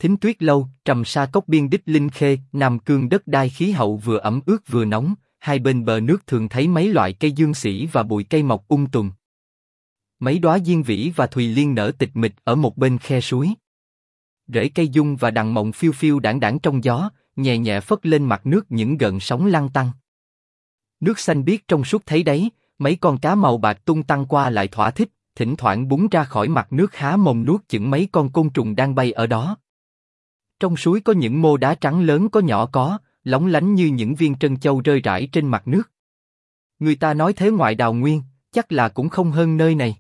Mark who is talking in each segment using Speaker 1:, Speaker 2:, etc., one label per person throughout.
Speaker 1: Thính Tuyết Lâu, Trầm Sa Cốc biên đích Linh Khê, Nam Cương đất đai khí hậu vừa ẩm ướt vừa nóng, hai bên bờ nước thường thấy mấy loại cây dương sỉ và bụi cây mọc tùm. Mấy đóa diên vĩ và thùy liên nở tịch mịch ở một bên khe suối. Rễ cây dung và đằng mộng phiêu phiêu đãng đãng trong gió, nhẹ nhẹ phất lên mặt nước những gợn sóng lăn tăn. Nước xanh biếc trong suốt thấy đấy, mấy con cá màu bạc tung tăng qua lại thỏa thích, thỉnh thoảng búng ra khỏi mặt nước há mồm nuốt chửng mấy con côn trùng đang bay ở đó. Trong suối có những mô đá trắng lớn có nhỏ có, lóng lánh như những viên trân châu rơi rải trên mặt nước. Người ta nói thế ngoại đào nguyên, chắc là cũng không hơn nơi này.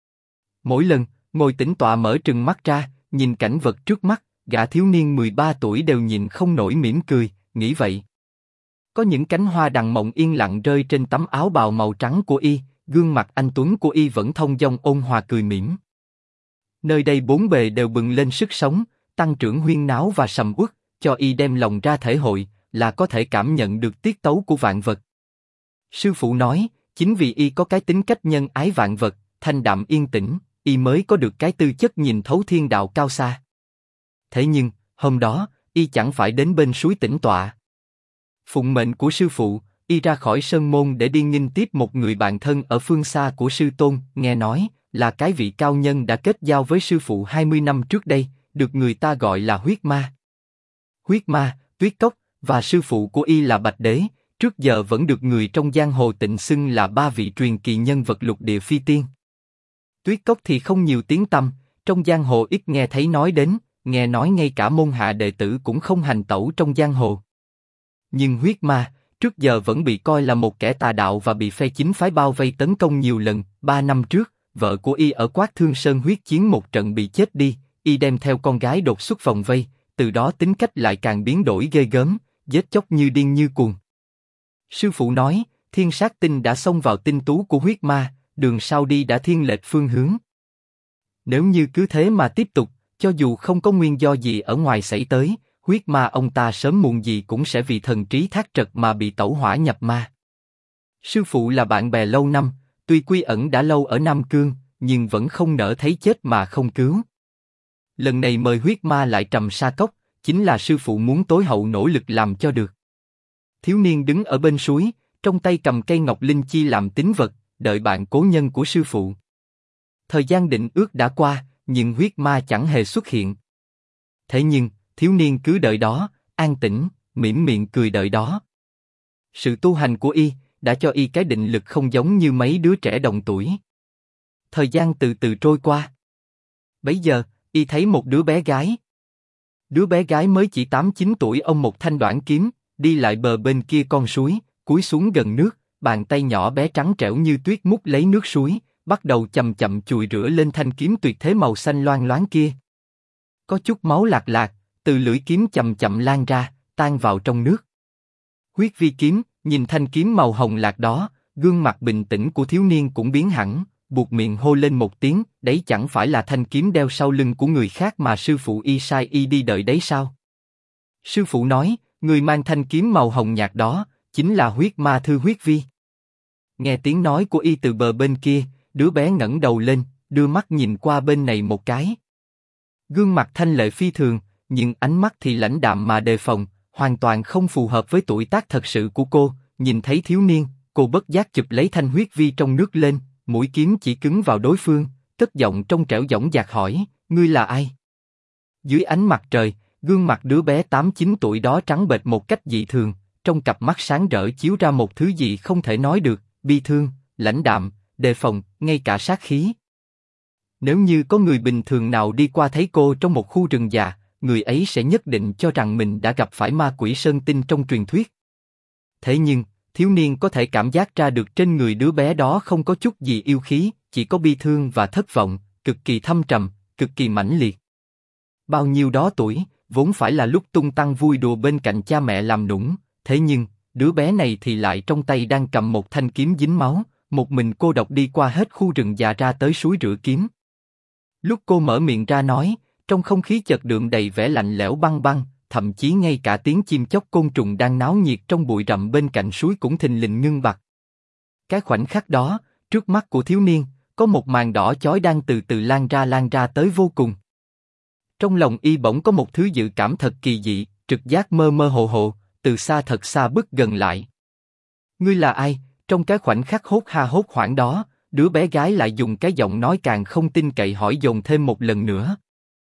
Speaker 1: Mỗi lần, ngồi tĩnh tọa mở trừng mắt ra, nhìn cảnh vật trước mắt, gã thiếu niên 13 tuổi đều nhìn không nổi mỉm cười, nghĩ vậy. Có những cánh hoa đằng mộng yên lặng rơi trên tấm áo bào màu trắng của y, gương mặt anh tuấn của y vẫn thông dong ôn hòa cười mỉm. Nơi đây bốn bề đều bừng lên sức sống, tăng trưởng huyên náo và sầm uất, cho y đem lòng ra thể hội, là có thể cảm nhận được tiết tấu của vạn vật. Sư phụ nói, chính vì y có cái tính cách nhân ái vạn vật, thanh đạm yên tĩnh, y mới có được cái tư chất nhìn thấu thiên đạo cao xa. Thế nhưng, hôm đó, y chẳng phải đến bên suối tĩnh tọa. Phụng mệnh của sư phụ, y ra khỏi sơn môn để đi nghinh tiếp một người bạn thân ở phương xa của sư tôn, nghe nói là cái vị cao nhân đã kết giao với sư phụ 20 năm trước đây, được người ta gọi là huyết ma. Huyết ma, Tuyết Cốc và sư phụ của y là Bạch Đế, trước giờ vẫn được người trong giang hồ tịnh xưng là ba vị truyền kỳ nhân vật lục địa phi tiên. Tuyết Cốc thì không nhiều tiếng tăm, trong giang hồ ít nghe thấy nói đến, nghe nói ngay cả môn hạ đệ tử cũng không hành tẩu trong giang hồ. Nhưng huyết ma, trước giờ vẫn bị coi là một kẻ tà đạo và bị phe chính phái bao vây tấn công nhiều lần. 3 năm trước, vợ của y ở Quát Thương Sơn huyết chiến một trận bị chết đi, y đem theo con gái đột xuất vòng vây, từ đó tính cách lại càng biến đổi ghê gớm, giết chóc như điên như cuồng. Sư phụ nói, thiên sát tinh đã xông vào tinh tú của huyết ma, đường sau đi đã thiên lệch phương hướng. Nếu như cứ thế mà tiếp tục, cho dù không có nguyên do gì ở ngoài xảy tới, huyết ma ông ta sớm muộn gì cũng sẽ vì thần trí thác trật mà bị tẩu hỏa nhập ma. Sư phụ là bạn bè lâu năm, tuy quy ẩn đã lâu ở Nam Cương, nhưng vẫn không nỡ thấy chết mà không cứu. Lần này mời huyết ma lại Trầm Sa Cốc, chính là sư phụ muốn tối hậu nỗ lực làm cho được. Thiếu niên đứng ở bên suối, trong tay cầm cây ngọc linh chi làm tín vật, đợi bạn cố nhân của sư phụ. Thời gian định ước đã qua, nhưng huyết ma chẳng hề xuất hiện. Thế nhưng, thiếu niên cứ đợi đó, an tĩnh, mỉm miệng cười đợi đó. Sự tu hành của y đã cho y cái định lực không giống như mấy đứa trẻ đồng tuổi. Thời gian từ từ trôi qua. Bấy giờ, y thấy một đứa bé gái. Đứa bé gái mới chỉ 8-9 tuổi ôm một thanh đoản kiếm, đi lại bờ bên kia con suối, cúi xuống gần nước, bàn tay nhỏ bé trắng trẻo như tuyết múc lấy nước suối, bắt đầu chậm chậm chùi rửa lên thanh kiếm tuyệt thế màu xanh loang loáng kia. Có chút máu lạc lạc, từ lưỡi kiếm chậm chậm lan ra, tan vào trong nước. Huyết vi kiếm, nhìn thanh kiếm màu hồng lạc đó, gương mặt bình tĩnh của thiếu niên cũng biến hẳn, buột miệng hô lên một tiếng, đấy chẳng phải là thanh kiếm đeo sau lưng của người khác mà sư phụ y sai y đi đợi đấy sao? Sư phụ nói, người mang thanh kiếm màu hồng nhạt đó, chính là huyết ma Thư Huyết Vi. Nghe tiếng nói của y từ bờ bên kia, đứa bé ngẩng đầu lên, đưa mắt nhìn qua bên này một cái. Gương mặt thanh lệ phi thường, nhưng ánh mắt thì lãnh đạm mà đề phòng, hoàn toàn không phù hợp với tuổi tác thật sự của cô. Nhìn thấy thiếu niên, cô bất giác chụp lấy thanh huyết vi trong nước lên, mũi kiếm chỉ cứng vào đối phương, cất giọng trong trẻo dõng dạc hỏi, ngươi là ai? Dưới ánh mặt trời, gương mặt đứa bé 8-9 tuổi đó trắng bệch một cách dị thường, trong cặp mắt sáng rỡ chiếu ra một thứ gì không thể nói được, bi thương, lãnh đạm, đề phòng, ngay cả sát khí. Nếu như có người bình thường nào đi qua thấy cô trong một khu rừng già, người ấy sẽ nhất định cho rằng mình đã gặp phải ma quỷ sơn tinh trong truyền thuyết. Thế nhưng, thiếu niên có thể cảm giác ra được trên người đứa bé đó không có chút gì yêu khí, chỉ có bi thương và thất vọng, cực kỳ thâm trầm, cực kỳ mãnh liệt. Bao nhiêu đó tuổi, vốn phải là lúc tung tăng vui đùa bên cạnh cha mẹ làm nũng, thế nhưng, đứa bé này thì lại trong tay đang cầm một thanh kiếm dính máu, một mình cô độc đi qua hết khu rừng già ra tới suối rửa kiếm. Lúc cô mở miệng ra nói, trong không khí chợt đượm đầy vẻ lạnh lẽo băng băng, thậm chí ngay cả tiếng chim chóc côn trùng đang náo nhiệt trong bụi rậm bên cạnh suối cũng thình lình ngưng bặt. Cái khoảnh khắc đó, trước mắt của thiếu niên, có một màn đỏ chói đang từ từ lan ra tới vô cùng. Trong lòng y bỗng có một thứ dự cảm thật kỳ dị, trực giác mơ mơ hồ hồ, từ xa thật xa bước gần lại. Ngươi là ai? Trong cái khoảnh khắc hốt ha hốt hoảng đó, đứa bé gái lại dùng cái giọng nói càng không tin cậy hỏi dồn thêm một lần nữa.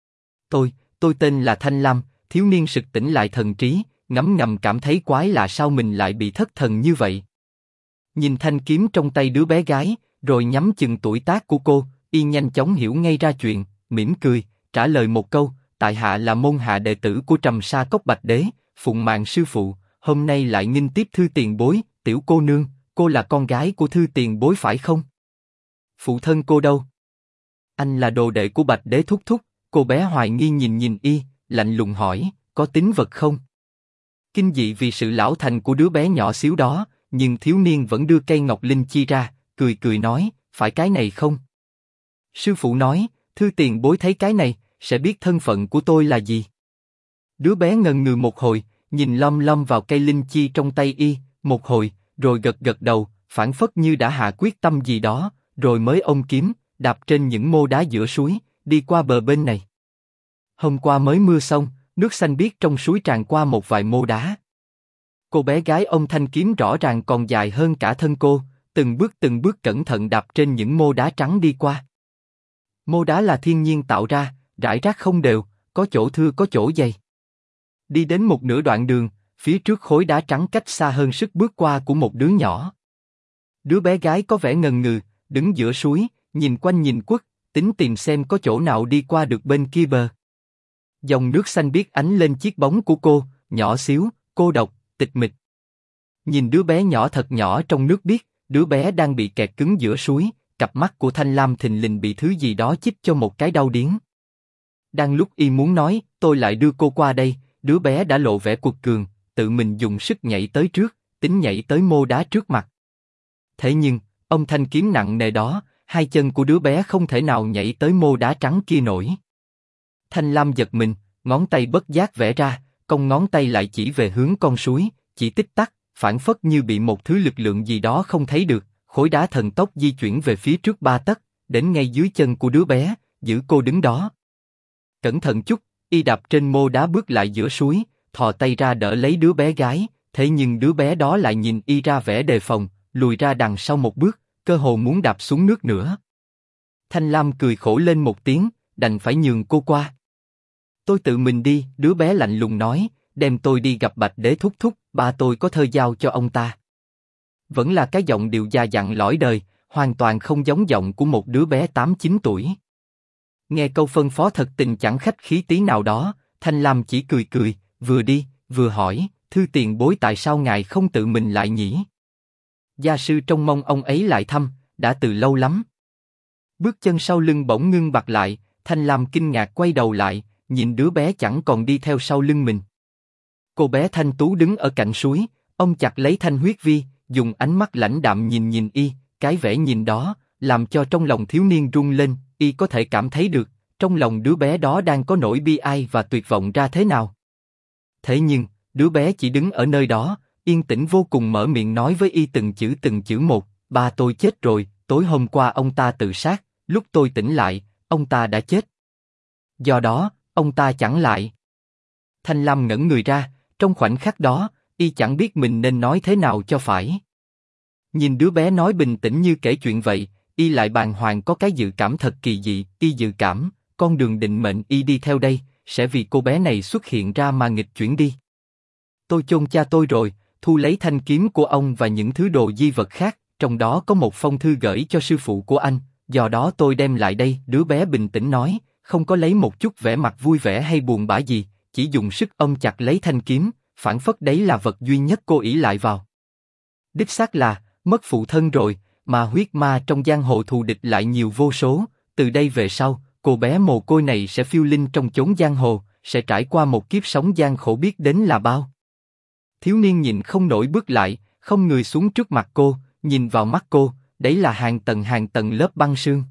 Speaker 1: Tôi tên là Thanh Lam. Thiếu niên sực tỉnh lại thần trí, ngấm ngầm cảm thấy quái lạ sao mình lại bị thất thần như vậy. Nhìn thanh kiếm trong tay đứa bé gái, rồi nhắm chừng tuổi tác của cô, y nhanh chóng hiểu ngay ra chuyện, mỉm cười, trả lời một câu, tại hạ là môn hạ đệ tử của Trầm Sa Cốc Bạch Đế, phụng mạng sư phụ, hôm nay lại nghinh tiếp thư tiền bối, tiểu cô nương, cô là con gái của thư tiền bối phải không? Phụ thân cô đâu? Anh là đồ đệ của Bạch Đế thúc thúc. Cô bé hoài nghi nhìn y, lạnh lùng hỏi, có tín vật không? Kinh dị vì sự lão thành của đứa bé nhỏ xíu đó, nhưng thiếu niên vẫn đưa cây ngọc linh chi ra, cười nói, phải cái này không? Sư phụ nói, thư tiền bối thấy cái này, sẽ biết thân phận của tôi là gì. Đứa bé ngần ngừ một hồi, nhìn lom lom vào cây linh chi trong tay y, một hồi, rồi gật đầu, phảng phất như đã hạ quyết tâm gì đó, rồi mới ôm kiếm, đạp trên những mô đá giữa suối, đi qua bờ bên này. Hôm qua mới mưa xong, nước xanh biếc trong suối tràn qua một vài mô đá. Cô bé gái ôm thanh kiếm rõ ràng còn dài hơn cả thân cô, từng bước cẩn thận đạp trên những mô đá trắng đi qua. Mô đá là thiên nhiên tạo ra, rải rác không đều, có chỗ thưa có chỗ dày. Đi đến một nửa đoạn đường, phía trước khối đá trắng cách xa hơn sức bước qua của một đứa nhỏ. Đứa bé gái có vẻ ngần ngừ, đứng giữa suối, nhìn quanh nhìn quất, tính tìm xem có chỗ nào đi qua được bên kia bờ. Dòng nước xanh biếc ánh lên chiếc bóng của cô, nhỏ xíu, cô độc, tịch mịch. Nhìn đứa bé nhỏ thật nhỏ trong nước biếc, đứa bé đang bị kẹt cứng giữa suối, cặp mắt của Thanh Lam thình lình bị thứ gì đó chích cho một cái đau điếng. Đang lúc y muốn nói, tôi lại đưa cô qua đây, đứa bé đã lộ vẻ cuột cường, tự mình dùng sức nhảy tới trước, tính nhảy tới mô đá trước mặt. Thế nhưng, ông thanh kiếm nặng nề đó, hai chân của đứa bé không thể nào nhảy tới mô đá trắng kia nổi. Thanh Lam giật mình, ngón tay bất giác vẽ ra, cong ngón tay lại chỉ về hướng con suối, chỉ tích tắc, phảng phất như bị một thứ lực lượng gì đó không thấy được, khối đá thần tốc di chuyển về phía trước 3 tấc, đến ngay dưới chân của đứa bé, giữ cô đứng đó. Cẩn thận chút, y đạp trên mô đá bước lại giữa suối, thò tay ra đỡ lấy đứa bé gái, thế nhưng đứa bé đó lại nhìn y ra vẻ đề phòng, lùi ra đằng sau một bước, cơ hồ muốn đạp xuống nước nữa. Thanh Lam cười khổ lên một tiếng, đành phải nhường cô qua. Tôi tự mình đi, đứa bé lạnh lùng nói, đem tôi đi gặp Bạch Đế thúc thúc, ba tôi có thơ giao cho ông ta. Vẫn là cái giọng điệu già dặn lõi đời, hoàn toàn không giống giọng của một đứa bé 8-9 tuổi. Nghe câu phân phó thật tình chẳng khách khí tí nào đó, Thanh Lam chỉ cười, vừa đi, vừa hỏi, thư tiền bối tại sao ngài không tự mình lại nhỉ? Gia sư trông mong ông ấy lại thăm, đã từ lâu lắm. Bước chân sau lưng bỗng ngưng bặt lại, Thanh Lam kinh ngạc quay đầu lại, nhìn đứa bé chẳng còn đi theo sau lưng mình. Cô bé thanh tú đứng ở cạnh suối, ôm chặt lấy Thanh Huyết Vi, dùng ánh mắt lãnh đạm nhìn y, cái vẻ nhìn đó, làm cho trong lòng thiếu niên rung lên, y có thể cảm thấy được, trong lòng đứa bé đó đang có nỗi bi ai và tuyệt vọng ra thế nào. Thế nhưng, đứa bé chỉ đứng ở nơi đó, yên tĩnh vô cùng mở miệng nói với y từng chữ một, ba tôi chết rồi, tối hôm qua ông ta tự sát, lúc tôi tỉnh lại, ông ta đã chết. Do đó, ông ta chẳng lại. Thanh Lam ngẩn người ra, trong khoảnh khắc đó, y chẳng biết mình nên nói thế nào cho phải. Nhìn đứa bé nói bình tĩnh như kể chuyện vậy, y lại bàng hoàng có cái dự cảm thật kỳ dị, y dự cảm, con đường định mệnh y đi theo đây, sẽ vì cô bé này xuất hiện ra mà nghịch chuyển đi. Tôi chôn cha tôi rồi, thu lấy thanh kiếm của ông và những thứ đồ di vật khác, trong đó có một phong thư gửi cho sư phụ của anh, do đó tôi đem lại đây. Đứa bé bình tĩnh nói, không có lấy một chút vẻ mặt vui vẻ hay buồn bã gì, chỉ dùng sức ôm chặt lấy thanh kiếm, phảng phất đấy là vật duy nhất cô ỷ lại vào. Đích xác là, mất phụ thân rồi, mà huyết ma trong giang hồ thù địch lại nhiều vô số, từ đây về sau, cô bé mồ côi này sẽ phiêu linh trong chốn giang hồ, sẽ trải qua một kiếp sống gian khổ biết đến là bao. Thiếu niên nhìn không nổi bước lại, không người xuống trước mặt cô, nhìn vào mắt cô, đấy là hàng tầng lớp băng sương.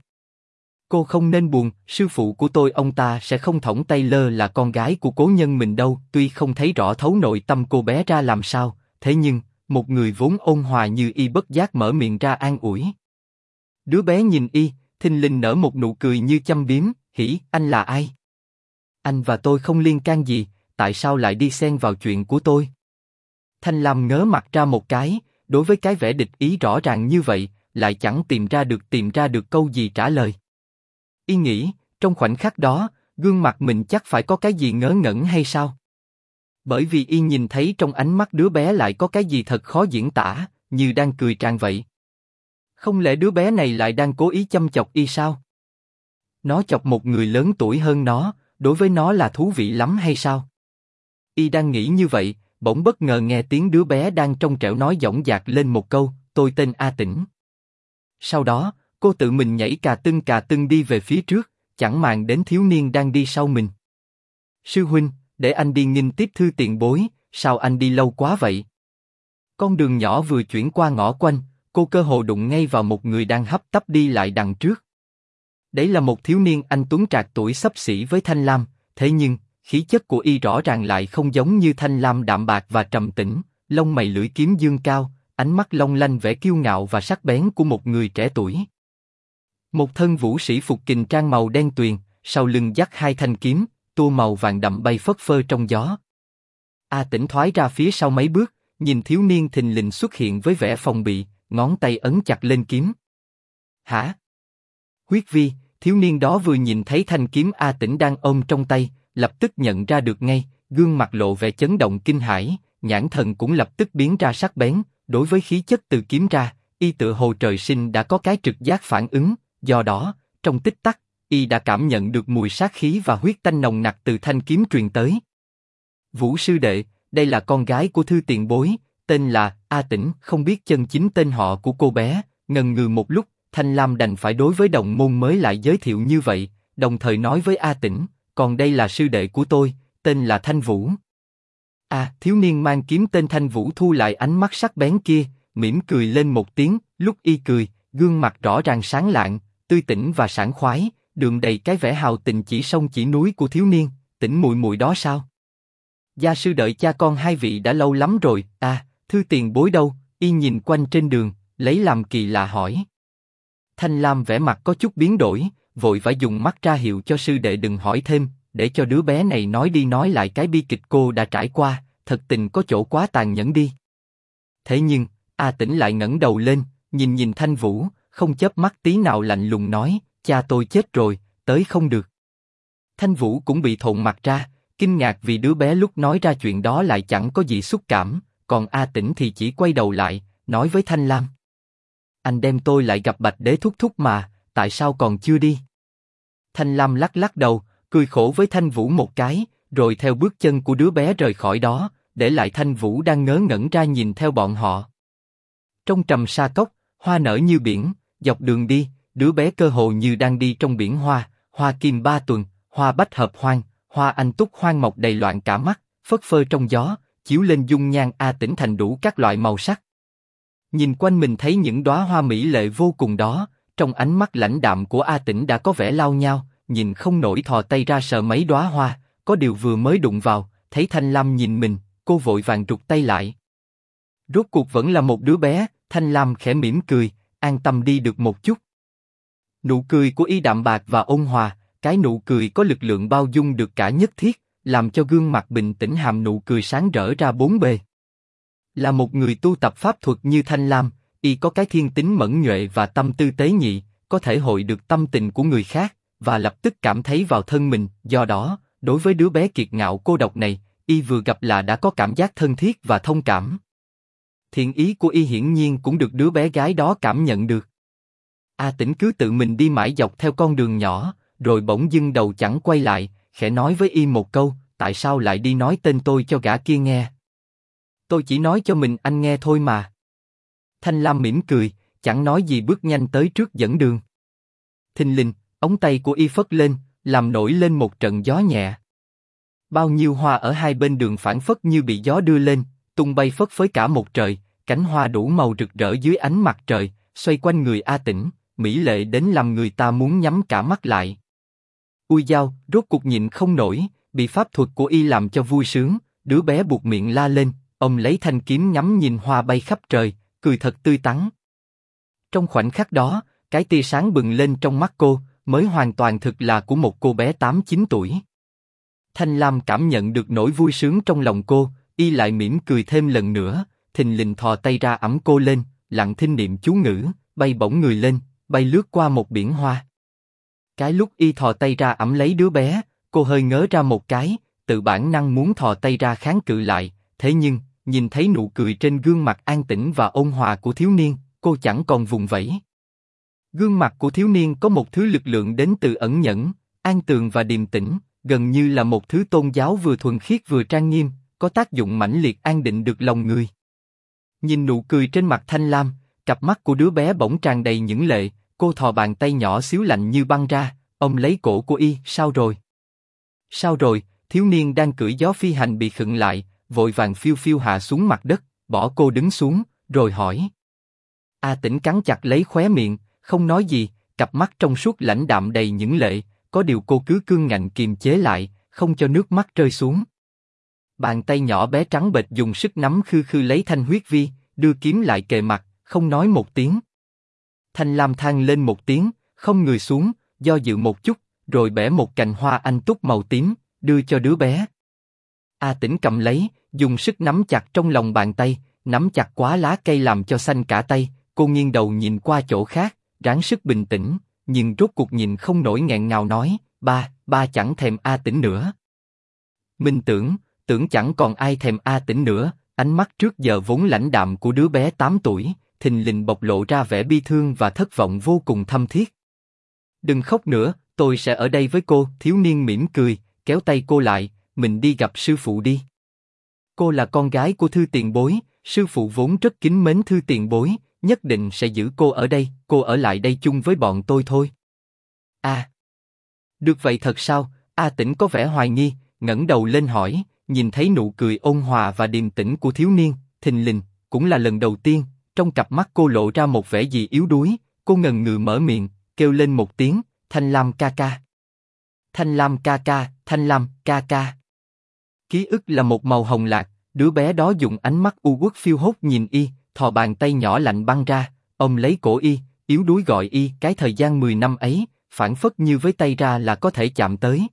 Speaker 1: Cô không nên buồn, sư phụ của tôi ông ta sẽ không thõng tay lơ là con gái của cố nhân mình đâu. Tuy không thấy rõ thấu nội tâm cô bé ra làm sao, thế nhưng một người vốn ôn hòa như y bất giác mở miệng ra an ủi. Đứa bé nhìn y, thình lình nở một nụ cười như châm biếm, hỉ, anh là ai? Anh và tôi không liên can gì, tại sao lại đi xen vào chuyện của tôi? Thanh Lam ngớ mặt ra một cái, đối với cái vẻ địch ý rõ ràng như vậy, lại chẳng tìm ra được câu gì trả lời. Y nghĩ, trong khoảnh khắc đó, gương mặt mình chắc phải có cái gì ngớ ngẩn hay sao? Bởi vì Y nhìn thấy trong ánh mắt đứa bé lại có cái gì thật khó diễn tả, như đang cười tràn vậy. Không lẽ đứa bé này lại đang cố ý châm chọc Y sao? Nó chọc một người lớn tuổi hơn nó, đối với nó là thú vị lắm hay sao? Y đang nghĩ như vậy, bỗng bất ngờ nghe tiếng đứa bé đang trong trẻo nói dõng dạc lên một câu, tôi tên A Tĩnh. Sau đó, cô tự mình nhảy cà tưng đi về phía trước, chẳng màng đến thiếu niên đang đi sau mình. Sư huynh, để anh đi nghinh tiếp thư tiền bối, sao anh đi lâu quá vậy? Con đường nhỏ vừa chuyển qua ngõ quanh, cô cơ hồ đụng ngay vào một người đang hấp tấp đi lại đằng trước. Đấy là một thiếu niên anh tuấn trạc tuổi xấp xỉ với Thanh Lam, thế nhưng, khí chất của Y rõ ràng lại không giống như Thanh Lam đạm bạc và trầm tĩnh, lông mày lưỡi kiếm dương cao, ánh mắt long lanh vẻ kiêu ngạo và sắc bén của một người trẻ tuổi. Một thân vũ sĩ phục kình trang màu đen tuyền, sau lưng dắt hai thanh kiếm, tua màu vàng đậm bay phất phơ trong gió. A Tĩnh thoái ra phía sau mấy bước, nhìn thiếu niên thình lình xuất hiện với vẻ phòng bị, ngón tay ấn chặt lên kiếm. Hả? Huyết Vi, thiếu niên đó vừa nhìn thấy thanh kiếm A Tĩnh đang ôm trong tay, lập tức nhận ra được ngay, gương mặt lộ vẻ chấn động kinh hãi, nhãn thần cũng lập tức biến ra sắc bén. Đối với khí chất từ kiếm ra, Y tựa hồ trời sinh đã có cái trực giác phản ứng, do đó, trong tích tắc, Y đã cảm nhận được mùi sát khí và huyết tanh nồng nặc từ thanh kiếm truyền tới. Vũ sư đệ, đây là con gái của thư tiền bối, tên là A Tĩnh. Không biết chân chính tên họ của cô bé, ngần ngừ một lúc, Thanh Lam đành phải đối với đồng môn mới lại giới thiệu như vậy, đồng thời nói với A Tĩnh, còn đây là sư đệ của tôi, tên là Thanh Vũ. Thiếu niên mang kiếm tên Thanh Vũ thu lại ánh mắt sắc bén kia, mỉm cười lên một tiếng. Lúc Y cười, gương mặt rõ ràng sáng lạng, tươi tỉnh và sảng khoái, đượm đầy cái vẻ hào tình chỉ sông chỉ núi của thiếu niên. Tỉnh muội muội đó sao? Gia sư đợi cha con hai vị đã lâu lắm rồi. Thư tiền bối đâu? Y nhìn quanh trên đường, lấy làm kỳ lạ hỏi. Thanh Lam vẻ mặt có chút biến đổi, vội vã dùng mắt ra hiệu cho sư đệ đừng hỏi thêm, để cho đứa bé này nói đi nói lại cái bi kịch cô đã trải qua, thật tình có chỗ quá tàn nhẫn đi. Thế nhưng, A Tĩnh lại ngẩng đầu lên, nhìn Thanh Vũ, không chớp mắt tí nào lạnh lùng nói, cha tôi chết rồi, tới không được. Thanh Vũ cũng bị thộn mặt ra, kinh ngạc vì đứa bé lúc nói ra chuyện đó lại chẳng có gì xúc cảm, còn A Tĩnh thì chỉ quay đầu lại, nói với Thanh Lam. Anh đem tôi lại gặp Bạch Đế thúc thúc mà, tại sao còn chưa đi? Thanh Lam lắc lắc đầu, cười khổ với Thanh Vũ một cái, rồi theo bước chân của đứa bé rời khỏi đó, để lại Thanh Vũ đang ngớ ngẩn ra nhìn theo bọn họ. Trong trầm sa cốc, hoa nở như biển, dọc đường đi, đứa bé cơ hồ như đang đi trong biển hoa, hoa kim ba tuần, hoa bách hợp hoang, hoa anh túc hoang mọc đầy loạn cả mắt, phất phơ trong gió, chiếu lên dung nhan A Tĩnh thành đủ các loại màu sắc. Nhìn quanh mình thấy những đóa hoa mỹ lệ vô cùng đó, trong ánh mắt lãnh đạm của A Tĩnh đã có vẻ lao nhao, nhìn không nổi thò tay ra sờ mấy đóa hoa, có điều vừa mới đụng vào, thấy Thanh Lam nhìn mình, cô vội vàng rụt tay lại. Rốt cuộc vẫn là một đứa bé, Thanh Lam khẽ mỉm cười, an tâm đi được một chút. Nụ cười của Y đạm bạc và ôn hòa, cái nụ cười có lực lượng bao dung được cả nhất thiết, làm cho gương mặt bình tĩnh hàm nụ cười sáng rỡ ra bốn bề. Là một người tu tập pháp thuật như Thanh Lam, Y có cái thiên tính mẫn nhuệ và tâm tư tế nhị, có thể hội được tâm tình của người khác, và lập tức cảm thấy vào thân mình. Do đó, đối với đứa bé kiệt ngạo cô độc này, Y vừa gặp là đã có cảm giác thân thiết và thông cảm. Thiện ý của Y hiển nhiên cũng được đứa bé gái đó cảm nhận được. A Tĩnh cứ tự mình đi mãi dọc theo con đường nhỏ, rồi bỗng dưng đầu chẳng quay lại, khẽ nói với Y một câu, tại sao lại đi nói tên tôi cho gã kia nghe? Tôi chỉ nói cho mình anh nghe thôi mà. Thanh Lam mỉm cười, chẳng nói gì bước nhanh tới trước dẫn đường. Thình lình, ống tay của Y phất lên, làm nổi lên một trận gió nhẹ. Bao nhiêu hoa ở hai bên đường phảng phất như bị gió đưa lên, tung bay phất phới cả một trời, cánh hoa đủ màu rực rỡ dưới ánh mặt trời, xoay quanh người A Tĩnh, mỹ lệ đến làm người ta muốn nhắm cả mắt lại. Ui dao, rốt cuộc nhịn không nổi, bị pháp thuật của Y làm cho vui sướng, đứa bé buột miệng la lên, ông lấy thanh kiếm ngắm nhìn hoa bay khắp trời, cười thật tươi tắn. Trong khoảnh khắc đó, cái tia sáng bừng lên trong mắt cô, mới hoàn toàn thực là của một cô bé 8-9 tuổi. Thanh Lam cảm nhận được nỗi vui sướng trong lòng cô, y lại mỉm cười thêm lần nữa, thình lình thò tay ra ẵm cô lên, lặng thinh niệm chú ngữ, bay bổng người lên, bay lướt qua một biển hoa. Cái lúc y thò tay ra ẵm lấy đứa bé, cô hơi ngớ ra một cái, tự bản năng muốn thò tay ra kháng cự lại, thế nhưng, nhìn thấy nụ cười trên gương mặt an tĩnh và ôn hòa của thiếu niên, cô chẳng còn vùng vẫy. Gương mặt của thiếu niên có một thứ lực lượng đến từ ẩn nhẫn, an tường và điềm tĩnh, gần như là một thứ tôn giáo vừa thuần khiết vừa trang nghiêm, có tác dụng mãnh liệt an định được lòng người. Nhìn nụ cười trên mặt Thanh Lam, cặp mắt của đứa bé bỗng tràn đầy những lệ, cô thò bàn tay nhỏ xíu lạnh như băng ra, ôm lấy cổ của y, sao rồi? Sao rồi? Thiếu niên đang cưỡi gió phi hành bị khựng lại, vội vàng phiêu phiêu hạ xuống mặt đất, bỏ cô đứng xuống, rồi hỏi. A Tĩnh cắn chặt lấy khóe miệng, không nói gì, cặp mắt trong suốt lãnh đạm đầy những lệ, có điều cô cứ cương ngạnh kiềm chế lại, không cho nước mắt rơi xuống. Bàn tay nhỏ bé trắng bệch dùng sức nắm khư khư lấy thanh huyết vi, đưa kiếm lại kề mặt, không nói một tiếng. Thanh Lam than lên một tiếng, không người xuống, do dự một chút, rồi bẻ một cành hoa anh túc màu tím, đưa cho đứa bé. A Tĩnh cầm lấy, dùng sức nắm chặt trong lòng bàn tay, nắm chặt quá lá cây làm cho xanh cả tay. Cô nghiêng đầu nhìn qua chỗ khác, ráng sức bình tĩnh, nhưng rốt cuộc nhìn không nổi nghẹn ngào nói, ba chẳng thèm A Tĩnh nữa. Mình tưởng chẳng còn ai thèm A Tĩnh nữa. Ánh mắt trước giờ vốn lãnh đạm của đứa bé 8 tuổi, thình lình bộc lộ ra vẻ bi thương và thất vọng vô cùng thâm thiết. Đừng khóc nữa, tôi sẽ ở đây với cô. Thiếu niên mỉm cười, kéo tay cô lại, mình đi gặp sư phụ đi. Cô là con gái của Thư tiền bối, sư phụ vốn rất kính mến Thư tiền bối, nhất định sẽ giữ cô ở đây, cô ở lại đây chung với bọn tôi thôi. À, được vậy thật sao? A Tĩnh có vẻ hoài nghi, ngẩng đầu lên hỏi, nhìn thấy nụ cười ôn hòa và điềm tĩnh của thiếu niên, thình lình, cũng là lần đầu tiên, trong cặp mắt cô lộ ra một vẻ gì yếu đuối, cô ngần ngừ mở miệng, kêu lên một tiếng, Thanh Lam ca ca. Thanh Lam ca ca, Thanh Lam ca ca. Ký ức là một màu hồng lạc, đứa bé đó dùng ánh mắt u uất phiêu hốt nhìn y, thò bàn tay nhỏ lạnh băng ra, ôm lấy cổ y, yếu đuối gọi y. Cái thời gian 10 năm ấy, phảng phất như với tay ra là có thể chạm tới.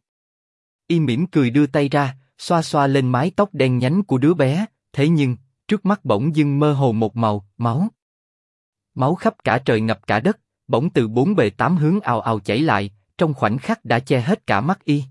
Speaker 1: Y mỉm cười đưa tay ra, xoa xoa lên mái tóc đen nhánh của đứa bé, thế nhưng trước mắt bỗng dưng mơ hồ một màu máu. Máu khắp cả trời ngập cả đất, bỗng từ bốn bề tám hướng ào ào chảy lại, trong khoảnh khắc đã che hết cả mắt y.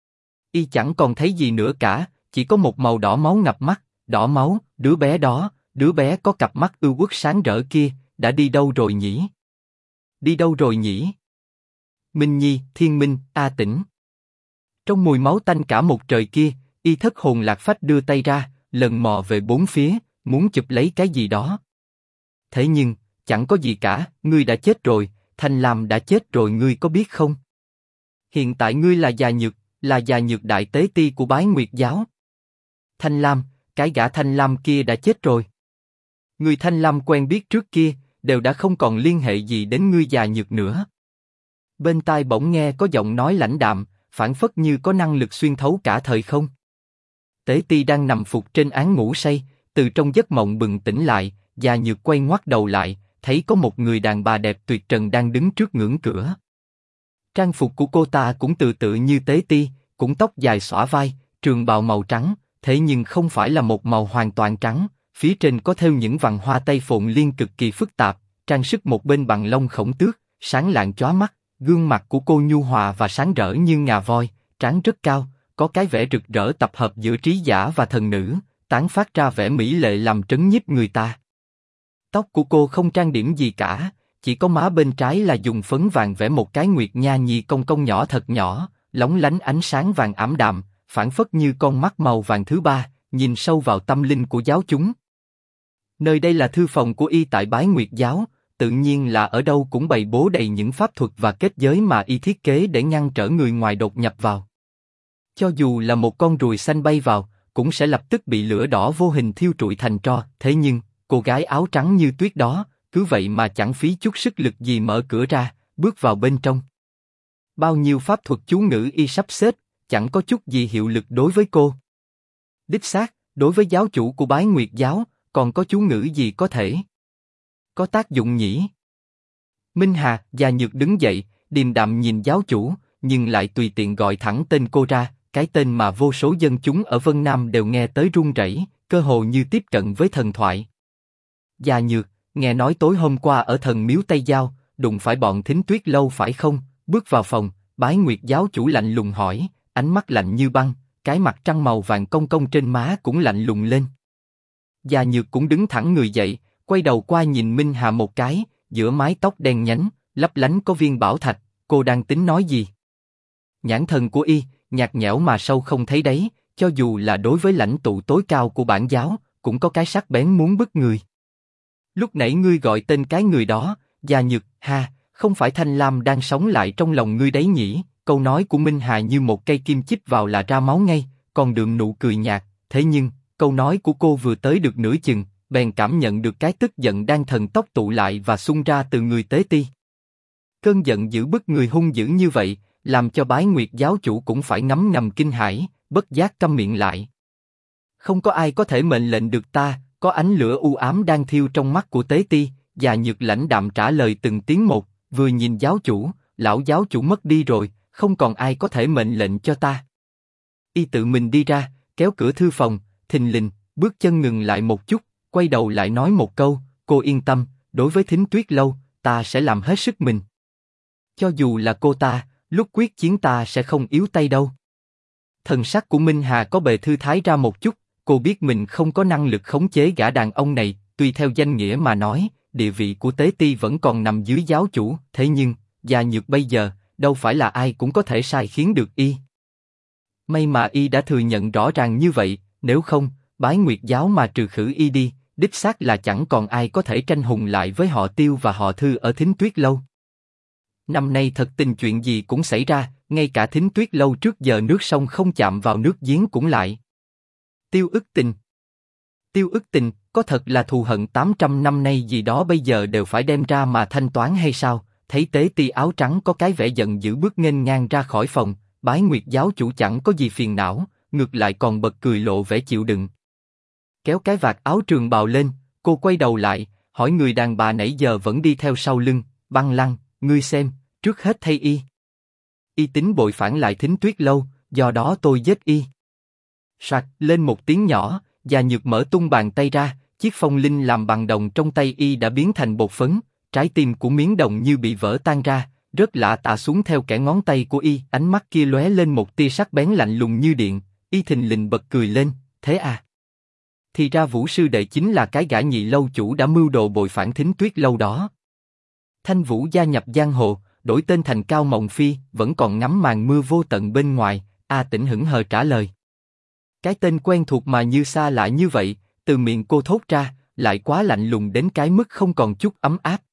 Speaker 1: Y chẳng còn thấy gì nữa cả, chỉ có một màu đỏ máu ngập mắt, đỏ máu. Đứa bé đó, đứa bé có cặp mắt ưu uất sáng rỡ kia, đã đi đâu rồi nhỉ? Đi đâu rồi nhỉ? Minh Nhi, Thiên Minh, A Tĩnh. Trong mùi máu tanh cả một trời kia, y thất hồn lạc phách đưa tay ra, lần mò về bốn phía, muốn chụp lấy cái gì đó. Thế nhưng, chẳng có gì cả, ngươi đã chết rồi, Thanh Lam đã chết rồi, ngươi có biết không? Hiện tại ngươi là già nhược đại tế ti của Bái Nguyệt giáo. Thanh Lam, cái gã Thanh Lam kia đã chết rồi. Người Thanh Lam quen biết trước kia, đều đã không còn liên hệ gì đến ngươi già nhược nữa. Bên tai bỗng nghe có giọng nói lãnh đạm, phảng phất như có năng lực xuyên thấu cả thời không. Tế ti đang nằm phục trên án ngủ say, từ trong giấc mộng bừng tỉnh lại, già nhược quay ngoắt đầu lại, thấy có một người đàn bà đẹp tuyệt trần đang đứng trước ngưỡng cửa. Trang phục của cô ta cũng tự tự như Tế ti, cũng tóc dài xõa vai, trường bào màu trắng, thế nhưng không phải là một màu hoàn toàn trắng, phía trên có thêu những vằn hoa tây phồn liên cực kỳ phức tạp, trang sức một bên bằng lông khổng tước, sáng lạng chóa mắt. Gương mặt của cô nhu hòa và sáng rỡ như ngà voi, trán rất cao, có cái vẻ rực rỡ tập hợp giữa trí giả và thần nữ, tán phát ra vẻ mỹ lệ làm trấn nhiếp người ta. Tóc của cô không trang điểm gì cả, chỉ có má bên trái là dùng phấn vàng vẽ một cái nguyệt nha nhi cong cong nhỏ thật nhỏ, lóng lánh ánh sáng vàng ảm đạm, phảng phất như con mắt màu vàng thứ ba, nhìn sâu vào tâm linh của giáo chúng. Nơi đây là thư phòng của y tại Bái Nguyệt giáo. Tự nhiên là ở đâu cũng bày bố đầy những pháp thuật và kết giới mà y thiết kế để ngăn trở người ngoài đột nhập vào. Cho dù là một con ruồi xanh bay vào, cũng sẽ lập tức bị lửa đỏ vô hình thiêu trụi thành tro. Thế nhưng, cô gái áo trắng như tuyết đó, cứ vậy mà chẳng phí chút sức lực gì mở cửa ra, bước vào bên trong. Bao nhiêu pháp thuật chú ngữ y sắp xếp, chẳng có chút gì hiệu lực đối với cô. Đích xác, đối với giáo chủ của Bái Nguyệt giáo, còn có chú ngữ gì có thể có tác dụng nhỉ? Minh Hà, già nhược đứng dậy, điềm đạm nhìn giáo chủ, nhưng lại tùy tiện gọi thẳng tên cô ra, cái tên mà vô số dân chúng ở Vân Nam đều nghe tới run rẩy, cơ hồ như tiếp cận với thần thoại. Gia Nhược, nghe nói tối hôm qua ở Thần Miếu Tây Giao, đụng phải bọn Thính Tuyết Lâu phải không? Bước vào phòng, Bái Nguyệt giáo chủ lạnh lùng hỏi, ánh mắt lạnh như băng, cái mặt trăng màu vàng cong cong trên má cũng lạnh lùng lên. Gia Nhược cũng đứng thẳng người dậy, quay đầu qua nhìn Minh Hà một cái, giữa mái tóc đen nhánh, lấp lánh có viên bảo thạch, cô đang tính nói gì? Nhãn thần của y, nhạt nhẽo mà sâu không thấy đáy, cho dù là đối với lãnh tụ tối cao của bản giáo, cũng có cái sắc bén muốn bức người. Lúc nãy ngươi gọi tên cái người đó, Gia Nhược, ha, không phải Thanh Lam đang sống lại trong lòng ngươi đấy nhỉ? Câu nói của Minh Hà như một cây kim chích vào là ra máu ngay, còn đường nụ cười nhạt. Thế nhưng, câu nói của cô vừa tới được nửa chừng, bèn cảm nhận được cái tức giận đang thần tốc tụ lại và xung ra từ người tế ti. Cơn giận dữ bức người hung dữ như vậy, làm cho Bái Nguyệt giáo chủ cũng phải ngấm ngầm kinh hãi, bất giác câm miệng lại. Không có ai có thể mệnh lệnh được ta, có ánh lửa u ám đang thiêu trong mắt của tế ti. Gia Nhược lãnh đạm trả lời từng tiếng một, vừa nhìn giáo chủ, lão giáo chủ mất đi rồi, không còn ai có thể mệnh lệnh cho ta. Y tự mình đi ra, kéo cửa thư phòng, thình lình, bước chân ngừng lại một chút, quay đầu lại nói một câu, cô yên tâm, đối với Thính Tuyết Lâu, ta sẽ làm hết sức mình. Cho dù là cô ta, lúc quyết chiến ta sẽ không yếu tay đâu. Thần sắc của Minh Hà có bề thư thái ra một chút, cô biết mình không có năng lực khống chế gã đàn ông này, tuy theo danh nghĩa mà nói, địa vị của tế ti vẫn còn nằm dưới giáo chủ, thế nhưng, Gia Nhược bây giờ, đâu phải là ai cũng có thể sai khiến được y. May mà y đã thừa nhận rõ ràng như vậy, nếu không, Bái Nguyệt giáo mà trừ khử y đi, đích xác là chẳng còn ai có thể tranh hùng lại với họ Tiêu và họ Thư ở Thính Tuyết Lâu. Năm nay thật tình chuyện gì cũng xảy ra, ngay cả Thính Tuyết Lâu trước giờ nước sông không chạm vào nước giếng cũng lại. Tiêu Ức Tình. Tiêu Ức Tình, có thật là thù hận 800 năm nay gì đó bây giờ đều phải đem ra mà thanh toán hay sao? Thấy tế ti áo trắng có cái vẻ giận dữ bước nghênh ngang ra khỏi phòng, Bái Nguyệt giáo chủ chẳng có gì phiền não, ngược lại còn bật cười lộ vẻ chịu đựng. Kéo cái vạt áo trường bào lên, cô quay đầu lại, hỏi người đàn bà nãy giờ vẫn đi theo sau lưng, Băng Lăng, ngươi xem, trước hết thay y. Y tính bội phản lại Thính Tuyết Lâu, do đó tôi giết y. Soạt lên một tiếng nhỏ, Gia Nhược mở tung bàn tay ra, chiếc phong linh làm bằng đồng trong tay y đã biến thành bột phấn, trái tim của miếng đồng như bị vỡ tan ra, rất lạ tạ xuống theo kẽ ngón tay của y, ánh mắt kia lóe lên một tia sắc bén lạnh lùng như điện, y thình lình bật cười lên, thế à? Thì ra Vũ sư đệ chính là cái gã Nhị lâu chủ đã mưu đồ bội phản Thính Tuyết Lâu đó. Thanh Vũ gia nhập giang hồ, đổi tên thành Cao Mộng Phi, vẫn còn ngắm màn mưa vô tận bên ngoài. A Tĩnh hững hờ trả lời. Cái tên quen thuộc mà như xa lạ như vậy, từ miệng cô thốt ra, lại quá lạnh lùng đến cái mức không còn chút ấm áp.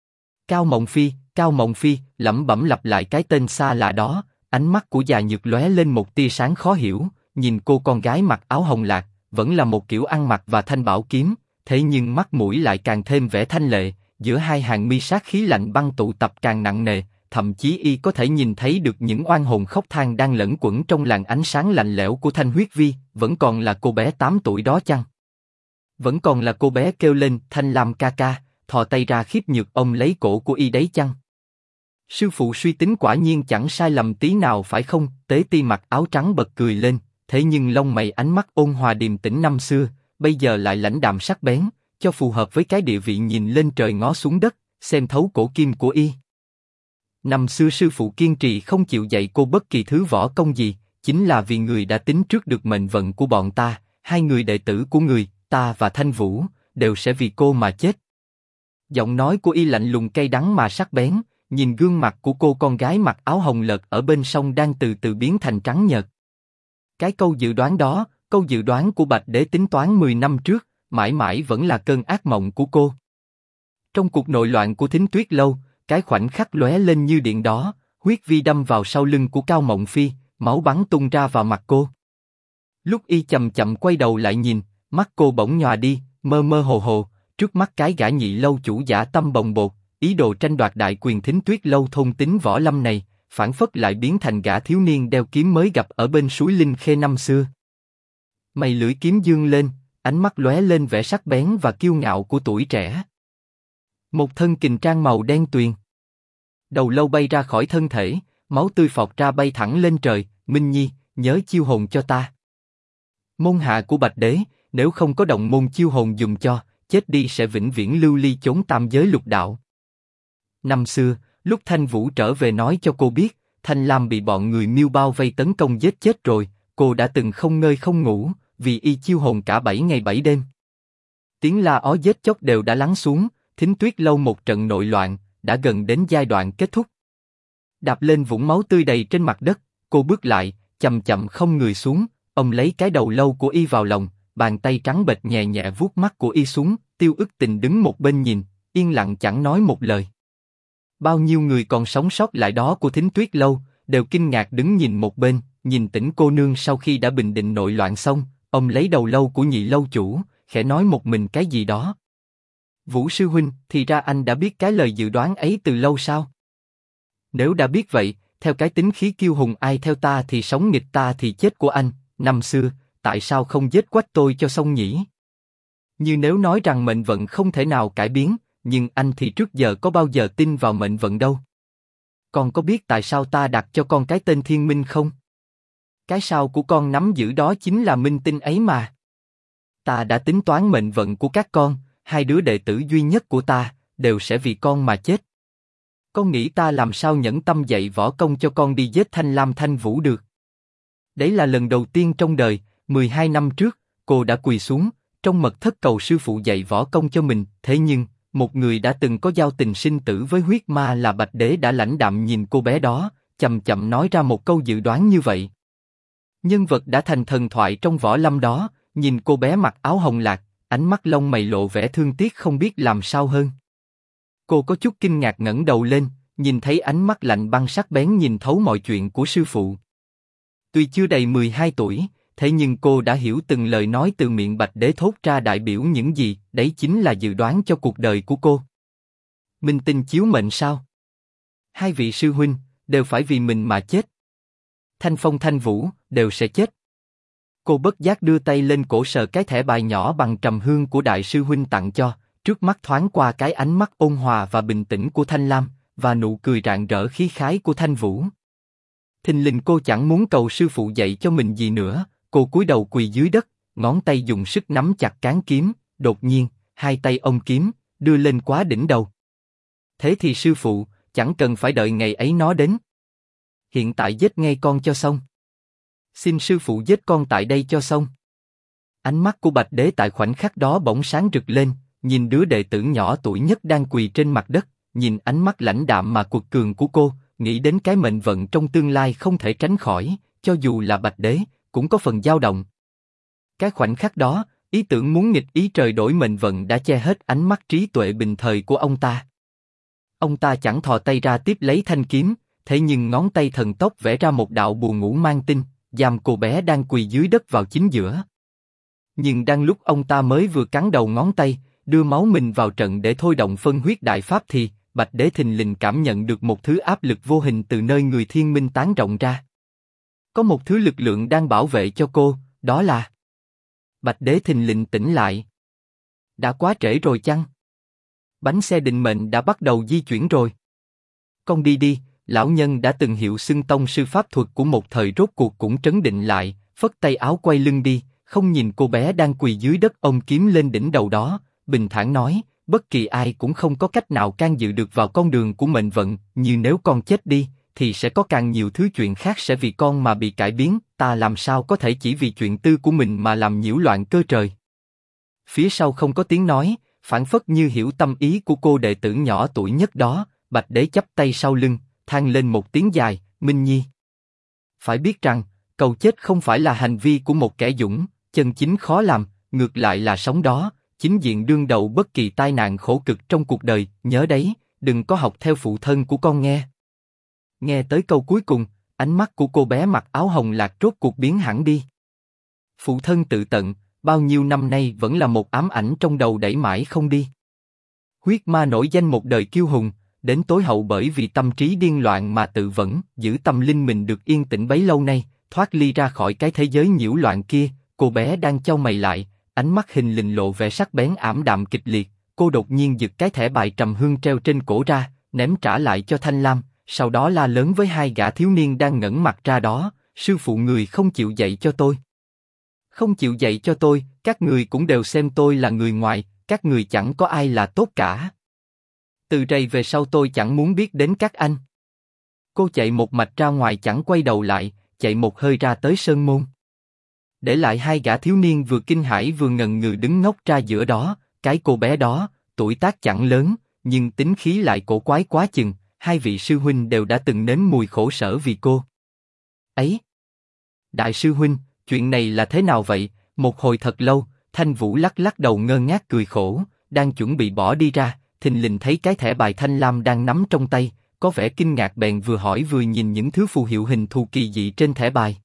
Speaker 1: Cao Mộng Phi, lẩm bẩm lặp lại cái tên xa lạ đó, ánh mắt của Gia Nhược lóe lên một tia sáng khó hiểu, nhìn cô con gái mặc áo hồng lạc, vẫn là một kiểu ăn mặc và thanh bảo kiếm, thế nhưng mắt mũi lại càng thêm vẻ thanh lệ, giữa hai hàng mi sát khí lạnh băng tụ tập càng nặng nề, thậm chí y có thể nhìn thấy được những oan hồn khóc than đang lẫn quẩn trong làn ánh sáng lạnh lẽo của Thanh Huyết Vi, vẫn còn là cô bé 8 tuổi đó chăng? Vẫn còn là cô bé kêu lên Thanh Lam ca ca, thò tay ra khiếp nhược ôm lấy cổ của y đấy chăng? Sư phụ suy tính quả nhiên chẳng sai lầm tí nào phải không? Tế Ti mặc áo trắng bật cười lên, thế nhưng lông mày ánh mắt ôn hòa điềm tĩnh năm xưa, bây giờ lại lãnh đạm sắc bén, cho phù hợp với cái địa vị nhìn lên trời ngó xuống đất, xem thấu cổ kim của y. Năm xưa sư phụ kiên trì không chịu dạy cô bất kỳ thứ võ công gì, chính là vì người đã tính trước được mệnh vận của bọn ta, hai người đệ tử của người, ta và Thanh Vũ, đều sẽ vì cô mà chết. Giọng nói của y lạnh lùng cay đắng mà sắc bén, nhìn gương mặt của cô con gái mặc áo hồng lợt ở bên sông đang từ từ biến thành trắng nhợt. Cái câu dự đoán đó, câu dự đoán của Bạch Đế tính toán 10 năm trước, mãi mãi vẫn là cơn ác mộng của cô. Trong cuộc nội loạn của Thính Tuyết Lâu, cái khoảnh khắc lóe lên như điện đó, huyết vi đâm vào sau lưng của Cao Mộng Phi, máu bắn tung ra vào mặt cô. Lúc y chậm chậm quay đầu lại nhìn, mắt cô bỗng nhòa đi, mơ mơ hồ hồ, trước mắt cái gã Nhị lâu chủ dã tâm bồng bột, ý đồ tranh đoạt đại quyền Thính Tuyết Lâu thôn tính võ lâm này, phản phất lại biến thành gã thiếu niên đeo kiếm mới gặp ở bên suối Linh Khê năm xưa. Mày lưỡi kiếm dương lên, ánh mắt lóe lên vẻ sắc bén và kiêu ngạo của tuổi trẻ. Một thân kình trang màu đen tuyền, đầu lâu bay ra khỏi thân thể, máu tươi phọt ra bay thẳng lên trời. Minh Nhi, nhớ chiêu hồn cho ta. Môn hạ của Bạch Đế, nếu không có động môn chiêu hồn dùng cho, chết đi sẽ vĩnh viễn lưu ly chốn tam giới lục đạo. Năm xưa, lúc Thanh Vũ trở về nói cho cô biết, Thanh Lam bị bọn người Miêu bao vây tấn công giết chết rồi, cô đã từng không ngơi không ngủ, vì y chiêu hồn cả 7 ngày 7 đêm. Tiếng la ó giết chóc đều đã lắng xuống, Thính Tuyết lâu một trận nội loạn, đã gần đến giai đoạn kết thúc. Đạp lên vũng máu tươi đầy trên mặt đất, cô bước lại, chậm chậm không người xuống, ông lấy cái đầu lâu của y vào lòng, bàn tay trắng bệch nhẹ nhẹ vuốt mắt của y xuống, Tiêu Ức Tình đứng một bên nhìn, yên lặng chẳng nói một lời. Bao nhiêu người còn sống sót lại đó của Thính Tuyết lâu, đều kinh ngạc đứng nhìn một bên, nhìn Tĩnh cô nương sau khi đã bình định nội loạn xong, ông lấy đầu lâu của nhị lâu chủ, khẽ nói một mình cái gì đó. Vũ sư huynh, thì ra anh đã biết cái lời dự đoán ấy từ lâu sao? Nếu đã biết vậy, theo cái tính khí kiêu hùng ai theo ta thì sống nghịch ta thì chết của anh, năm xưa, tại sao không giết Quách tôi cho xong nhỉ? Như nếu nói rằng mệnh vận không thể nào cải biến, nhưng anh thì trước giờ có bao giờ tin vào mệnh vận đâu. Con có biết tại sao ta đặt cho con cái tên Thiên Minh không? Cái sao của con nắm giữ đó chính là minh tinh ấy mà. Ta đã tính toán mệnh vận của các con, hai đứa đệ tử duy nhất của ta, đều sẽ vì con mà chết. Con nghĩ ta làm sao nhẫn tâm dạy võ công cho con đi giết Thanh Lam Thanh Vũ được? Đấy là lần đầu tiên trong đời, 12 năm trước, cô đã quỳ xuống, trong mật thất cầu sư phụ dạy võ công cho mình, thế nhưng, một người đã từng có giao tình sinh tử với huyết ma là Bạch Đế đã lãnh đạm nhìn cô bé đó, chậm chậm nói ra một câu dự đoán như vậy. Nhân vật đã thành thần thoại trong võ lâm đó, nhìn cô bé mặc áo hồng lạc, ánh mắt lông mày lộ vẻ thương tiếc không biết làm sao hơn. Cô có chút kinh ngạc ngẩng đầu lên, nhìn thấy ánh mắt lạnh băng sắc bén nhìn thấu mọi chuyện của sư phụ. Tuy chưa đầy 12 tuổi, thế nhưng cô đã hiểu từng lời nói từ miệng Bạch Đế thốt ra đại biểu những gì, đấy chính là dự đoán cho cuộc đời của cô. Minh tinh chiếu mệnh sao? Hai vị sư huynh, đều phải vì mình mà chết. Thanh Phong Thanh Vũ, đều sẽ chết. Cô bất giác đưa tay lên cổ sờ cái thẻ bài nhỏ bằng trầm hương của đại sư huynh tặng cho, trước mắt thoáng qua cái ánh mắt ôn hòa và bình tĩnh của Thanh Lam, và nụ cười rạng rỡ khí khái của Thanh Vũ. Thình lình cô chẳng muốn cầu sư phụ dạy cho mình gì nữa, cô cúi đầu quỳ dưới đất, ngón tay dùng sức nắm chặt cán kiếm, đột nhiên, hai tay ôm kiếm, đưa lên quá đỉnh đầu. Thế thì sư phụ, chẳng cần phải đợi ngày ấy nó đến. Hiện tại giết ngay con cho xong. Xin sư phụ giết con tại đây cho xong. Ánh mắt của Bạch Đế tại khoảnh khắc đó bỗng sáng rực lên, nhìn đứa đệ tử nhỏ tuổi nhất đang quỳ trên mặt đất, nhìn ánh mắt lãnh đạm mà cuột cường của cô, nghĩ đến cái mệnh vận trong tương lai không thể tránh khỏi, cho dù là Bạch Đế, cũng có phần dao động. Cái khoảnh khắc đó, ý tưởng muốn nghịch ý trời đổi mệnh vận đã che hết ánh mắt trí tuệ bình thời của ông ta. Ông ta chẳng thò tay ra tiếp lấy thanh kiếm, thế nhưng ngón tay thần tốc vẽ ra một đạo bùa ngũ mang tinh, giam cô bé đang quỳ dưới đất vào chính giữa. Nhưng đang lúc ông ta mới vừa cắn đầu ngón tay, đưa máu mình vào trận để thôi động phân huyết đại pháp thì, Bạch Đế thình lình cảm nhận được một thứ áp lực vô hình từ nơi người Thiên Minh tán rộng ra. Có một thứ lực lượng đang bảo vệ cho cô, đó là... Bạch Đế thình lình tỉnh lại. Đã quá trễ rồi chăng? Bánh xe định mệnh đã bắt đầu di chuyển rồi. Con đi đi, lão nhân đã từng hiệu xưng tông sư pháp thuật của một thời rốt cuộc cũng trấn định lại, phất tay áo quay lưng đi, không nhìn cô bé đang quỳ dưới đất ôm kiếm lên đỉnh đầu đó, bình thản nói, bất kỳ ai cũng không có cách nào can dự được vào con đường của mệnh vận, như nếu con chết đi, thì sẽ có càng nhiều thứ chuyện khác sẽ vì con mà bị cải biến, ta làm sao có thể chỉ vì chuyện tư của mình mà làm nhiễu loạn cơ trời. Phía sau không có tiếng nói, phảng phất như hiểu tâm ý của cô đệ tử nhỏ tuổi nhất đó, Bạch Đế chắp tay sau lưng, than lên một tiếng dài, Minh Nhi. Phải biết rằng, cầu chết không phải là hành vi của một kẻ dũng, chân chính khó làm, ngược lại là sống đó, chính diện đương đầu bất kỳ tai nạn khổ cực trong cuộc đời, nhớ đấy, đừng có học theo phụ thân của con nghe. Nghe tới câu cuối cùng, ánh mắt của cô bé mặc áo hồng lạc rốt cuộc biến hẳn đi. Phụ thân tự tận, bao nhiêu năm nay vẫn là một ám ảnh trong đầu đẩy mãi không đi. Huyết ma nổi danh một đời kiêu hùng, đến tối hậu bởi vì tâm trí điên loạn mà tự vẫn giữ tâm linh mình được yên tĩnh bấy lâu nay, thoát ly ra khỏi cái thế giới nhiễu loạn kia. Cô bé đang chau mày lại, ánh mắt hình lình lộ vẻ sắc bén ảm đạm kịch liệt. Cô đột nhiên giật cái thẻ bài trầm hương treo trên cổ ra, ném trả lại cho Thanh Lam, sau đó la lớn với hai gã thiếu niên đang ngẩng mặt ra đó, sư phụ người không chịu dạy cho tôi. Không chịu dạy cho tôi, các người cũng đều xem tôi là người ngoài, các người chẳng có ai là tốt cả. Từ đây về sau tôi chẳng muốn biết đến các anh. Cô chạy một mạch ra ngoài chẳng quay đầu lại, chạy một hơi ra tới sơn môn. Để lại hai gã thiếu niên vừa kinh hãi vừa ngần ngừ đứng ngốc ra giữa đó, cái cô bé đó, tuổi tác chẳng lớn, nhưng tính khí lại cổ quái quá chừng, hai vị sư huynh đều đã từng nếm mùi khổ sở vì cô. Ấy! Đại sư huynh, chuyện này là thế nào vậy? Một hồi thật lâu, Thanh Vũ lắc lắc đầu ngơ ngác cười khổ, đang chuẩn bị bỏ đi ra, thình lình thấy cái thẻ bài thanh lam đang nắm trong tay, có vẻ kinh ngạc bèn vừa hỏi vừa nhìn những thứ phù hiệu hình thù kỳ dị trên thẻ bài.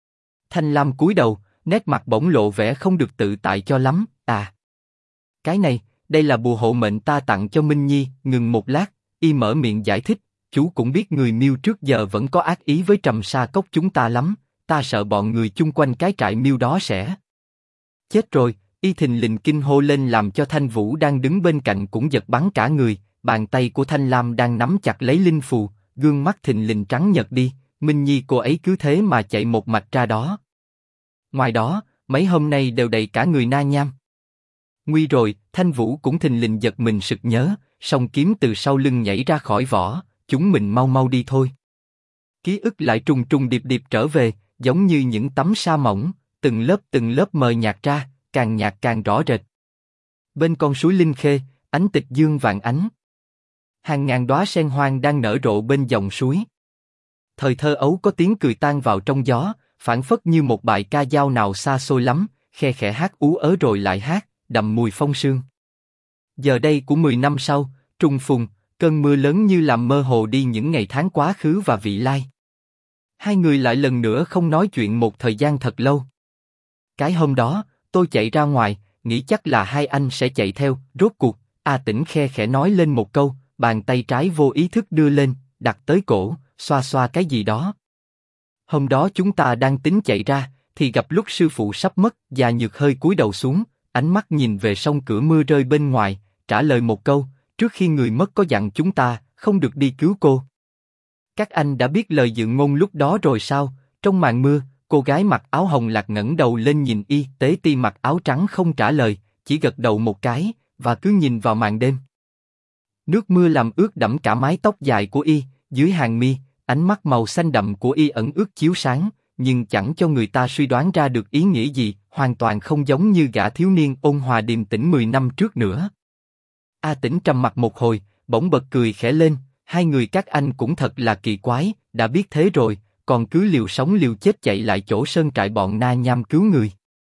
Speaker 1: Thanh lam cúi đầu, nét mặt bỗng lộ vẻ không được tự tại cho lắm. À, cái này, đây là bùa hộ mệnh ta tặng cho Minh Nhi. Ngừng một lát, y mở miệng giải thích, chú cũng biết người Miêu trước giờ vẫn có ác ý với Trầm Sa Cốc chúng ta lắm, ta sợ bọn người chung quanh cái trại Miêu đó sẽ chết rồi. Y thình lình kinh hô lên làm cho Thanh Vũ đang đứng bên cạnh cũng giật bắn cả người. Bàn tay của Thanh Lam đang nắm chặt lấy linh phù, gương mắt thình lình trắng nhợt đi. Minh Nhi cô ấy cứ thế mà chạy một mạch ra đó. Ngoài đó, mấy hôm nay đều đầy cả người Na Nham. Nguy rồi, Thanh Vũ cũng thình lình giật mình sực nhớ, song kiếm từ sau lưng nhảy ra khỏi vỏ, chúng mình mau mau đi thôi. Ký ức lại trùng trùng điệp điệp trở về, giống như những tấm sa mỏng, từng lớp mờ nhạt ra, càng nhạt càng rõ rệt. Bên con suối Linh Khê, ánh tịch dương vạn ánh. Hàng ngàn đóa sen hoang đang nở rộ bên dòng suối. Thời thơ ấu có tiếng cười tan vào trong gió, phảng phất như một bài ca dao nào xa xôi lắm, khe khẽ hát ú ớ rồi lại hát, đậm mùi phong sương. Giờ đây của 10 năm sau, trùng phùng, cơn mưa lớn như làm mơ hồ đi những ngày tháng quá khứ và vị lai. Hai người lại lần nữa không nói chuyện một thời gian thật lâu. Cái hôm đó, tôi chạy ra ngoài, nghĩ chắc là hai anh sẽ chạy theo. Rốt cuộc, A Tĩnh khe khẽ nói lên một câu, bàn tay trái vô ý thức đưa lên, đặt tới cổ, xoa xoa cái gì đó. Hôm đó chúng ta đang tính chạy ra, thì gặp lúc sư phụ sắp mất, Già Nhược hơi cúi đầu xuống, ánh mắt nhìn về sông cửa mưa rơi bên ngoài, trả lời một câu, trước khi người mất có dặn chúng ta không được đi cứu cô. Các anh đã biết lời dự ngôn lúc đó rồi sao? Trong màn mưa, cô gái mặc áo hồng lạc ngẩng đầu lên nhìn Y Tế Ti mặc áo trắng không trả lời, chỉ gật đầu một cái, và cứ nhìn vào màn đêm. Nước mưa làm ướt đẫm cả mái tóc dài của Y, dưới hàng mi, ánh mắt màu xanh đậm của Y ẩn ướt chiếu sáng, nhưng chẳng cho người ta suy đoán ra được ý nghĩa gì, hoàn toàn không giống như gã thiếu niên ôn hòa điềm tĩnh 10 năm trước nữa. A Tĩnh trầm mặt một hồi, bỗng bật cười khẽ lên, hai người các anh cũng thật là kỳ quái, đã biết thế rồi, còn cứ liều sống liều chết chạy lại chỗ sơn trại bọn Na Nham cứu người.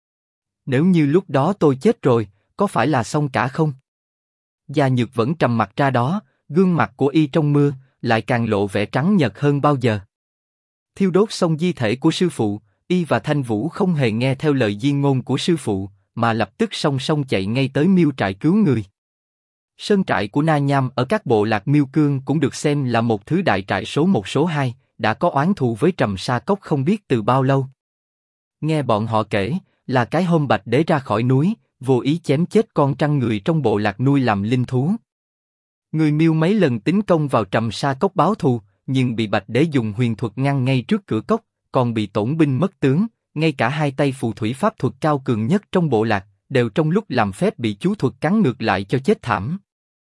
Speaker 1: Nếu như lúc đó tôi chết rồi, có phải là xong cả không? Gia Nhược vẫn trầm mặt ra đó, gương mặt của Y trong mưa lại càng lộ vẻ trắng nhợt hơn bao giờ. Thiêu đốt xong di thể của sư phụ, Y và Thanh Vũ không hề nghe theo lời di ngôn của sư phụ, mà lập tức song song chạy ngay tới Miêu trại cứu người. Sơn trại của Na Nham ở các bộ lạc Miêu Cương cũng được xem là một thứ đại trại số 1 số 2, đã có oán thù với Trầm Sa Cốc không biết từ bao lâu. Nghe bọn họ kể, là cái hôm Bạch Đế ra khỏi núi, vô ý chém chết con trăn người trong bộ lạc nuôi làm linh thú. Người Miêu mấy lần tính công vào Trầm Sa Cốc báo thù, nhưng bị Bạch Đế dùng huyền thuật ngăn ngay trước cửa cốc, còn bị tổn binh mất tướng, ngay cả hai tay phù thủy pháp thuật cao cường nhất trong bộ lạc, đều trong lúc làm phép bị chú thuật cắn ngược lại cho chết thảm.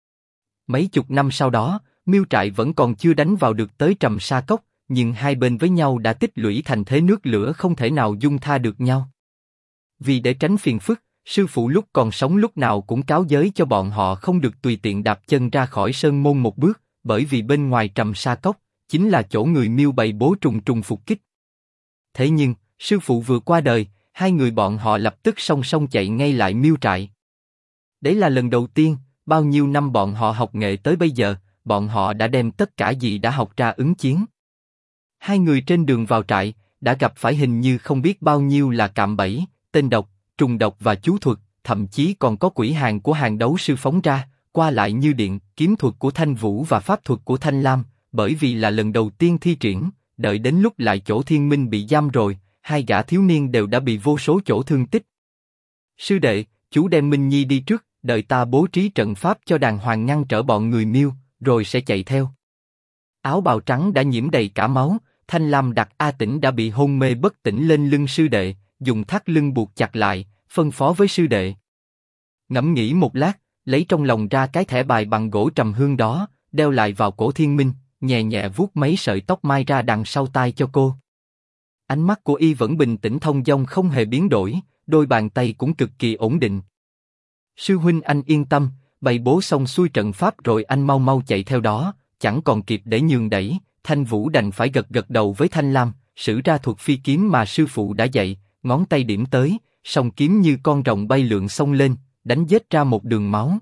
Speaker 1: Mấy chục năm sau đó, Miêu trại vẫn còn chưa đánh vào được tới Trầm Sa Cốc, nhưng hai bên với nhau đã tích lũy thành thế nước lửa không thể nào dung tha được nhau. Vì để tránh phiền phức, sư phụ lúc còn sống lúc nào cũng cáo giới cho bọn họ không được tùy tiện đạp chân ra khỏi sơn môn một bước, bởi vì bên ngoài Trầm Sa Cốc chính là chỗ người Miêu bày bố trùng trùng phục kích. Thế nhưng, sư phụ vừa qua đời, hai người bọn họ lập tức song song chạy ngay lại Miêu trại. Đấy là lần đầu tiên, bao nhiêu năm bọn họ học nghệ tới bây giờ, bọn họ đã đem tất cả gì đã học ra ứng chiến. Hai người trên đường vào trại, đã gặp phải hình như không biết bao nhiêu là cạm bẫy, tên độc, trùng độc và chú thuật, thậm chí còn có quỷ hàng của hàng đấu sư phóng ra, qua lại như điện, kiếm thuật của Thanh Vũ và pháp thuật của Thanh Lam, bởi vì là lần đầu tiên thi triển, đợi đến lúc lại chỗ Thiên Minh bị giam rồi, hai gã thiếu niên đều đã bị vô số chỗ thương tích. Sư đệ, chú đem Minh Nhi đi trước, đợi ta bố trí trận pháp cho đàng hoàng ngăn trở bọn người Miêu, rồi sẽ chạy theo. Áo bào trắng đã nhiễm đầy cả máu, Thanh Lam đặt A Tĩnh đã bị hôn mê bất tỉnh lên lưng sư đệ, dùng thắt lưng buộc chặt lại, phân phó với sư đệ. Ngẫm nghĩ một lát, lấy trong lòng ra cái thẻ bài bằng gỗ trầm hương đó, đeo lại vào cổ Thiên Minh, nhẹ nhẹ vuốt mấy sợi tóc mai ra đằng sau tai cho cô. Ánh mắt của y vẫn bình tĩnh thông dong không hề biến đổi, đôi bàn tay cũng cực kỳ ổn định. Sư huynh anh yên tâm, bày bố xong xuôi trận pháp rồi anh mau mau chạy theo đó, chẳng còn kịp để nhường đẩy. Thanh Vũ đành phải gật gật đầu với Thanh Lam, sử ra thuật phi kiếm mà sư phụ đã dạy, ngón tay điểm tới, song kiếm như con rồng bay lượn xông lên, đánh giết ra một đường máu.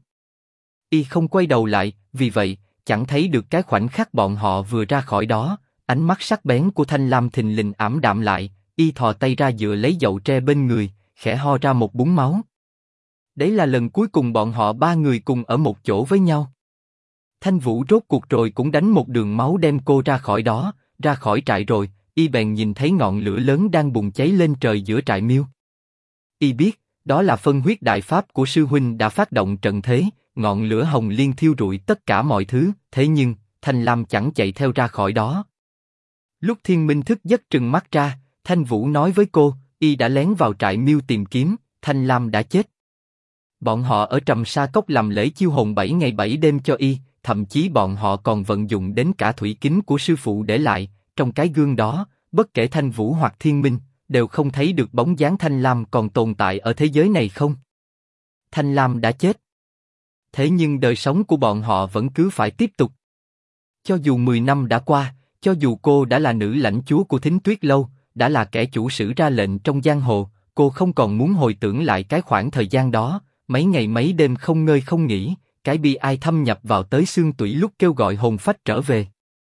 Speaker 1: Y không quay đầu lại, vì vậy chẳng thấy được cái khoảnh khắc bọn họ vừa ra khỏi đó. Ánh mắt sắc bén của Thanh Lam thình lình ảm đạm lại, y thò tay ra dựa lấy dậu tre bên người, khẽ ho ra một búng máu. Đấy là lần cuối cùng bọn họ ba người cùng ở một chỗ với nhau. Thanh Vũ rốt cuộc rồi cũng đánh một đường máu đem cô ra khỏi đó, ra khỏi trại rồi, y bèn nhìn thấy ngọn lửa lớn đang bùng cháy lên trời giữa trại miêu. Y biết, đó là phân huyết đại pháp của sư huynh đã phát động trận thế, ngọn lửa hồng liên thiêu rụi tất cả mọi thứ, thế nhưng, Thanh Lam chẳng chạy theo ra khỏi đó. Lúc Thiên Minh thức giấc trừng mắt ra, Thanh Vũ nói với cô, y đã lén vào trại miêu tìm kiếm, Thanh Lam đã chết. Bọn họ ở Trầm Sa Cốc làm lễ chiêu hồn 7 ngày 7 đêm cho y, thậm chí bọn họ còn vận dụng đến cả thủy kính của sư phụ để lại, trong cái gương đó, bất kể Thanh Vũ hoặc Thiên Minh, đều không thấy được bóng dáng Thanh Lam còn tồn tại ở thế giới này không. Thanh Lam đã chết. Thế nhưng đời sống của bọn họ vẫn cứ phải tiếp tục. Cho dù 10 năm đã qua, cho dù cô đã là nữ lãnh chúa của Thính Tuyết Lâu, đã là kẻ chủ sử ra lệnh trong giang hồ, cô không còn muốn hồi tưởng lại cái khoảng thời gian đó, mấy ngày mấy đêm không ngơi không nghỉ, cái bi ai thâm nhập vào tới xương tủy lúc kêu gọi hồn phách trở về.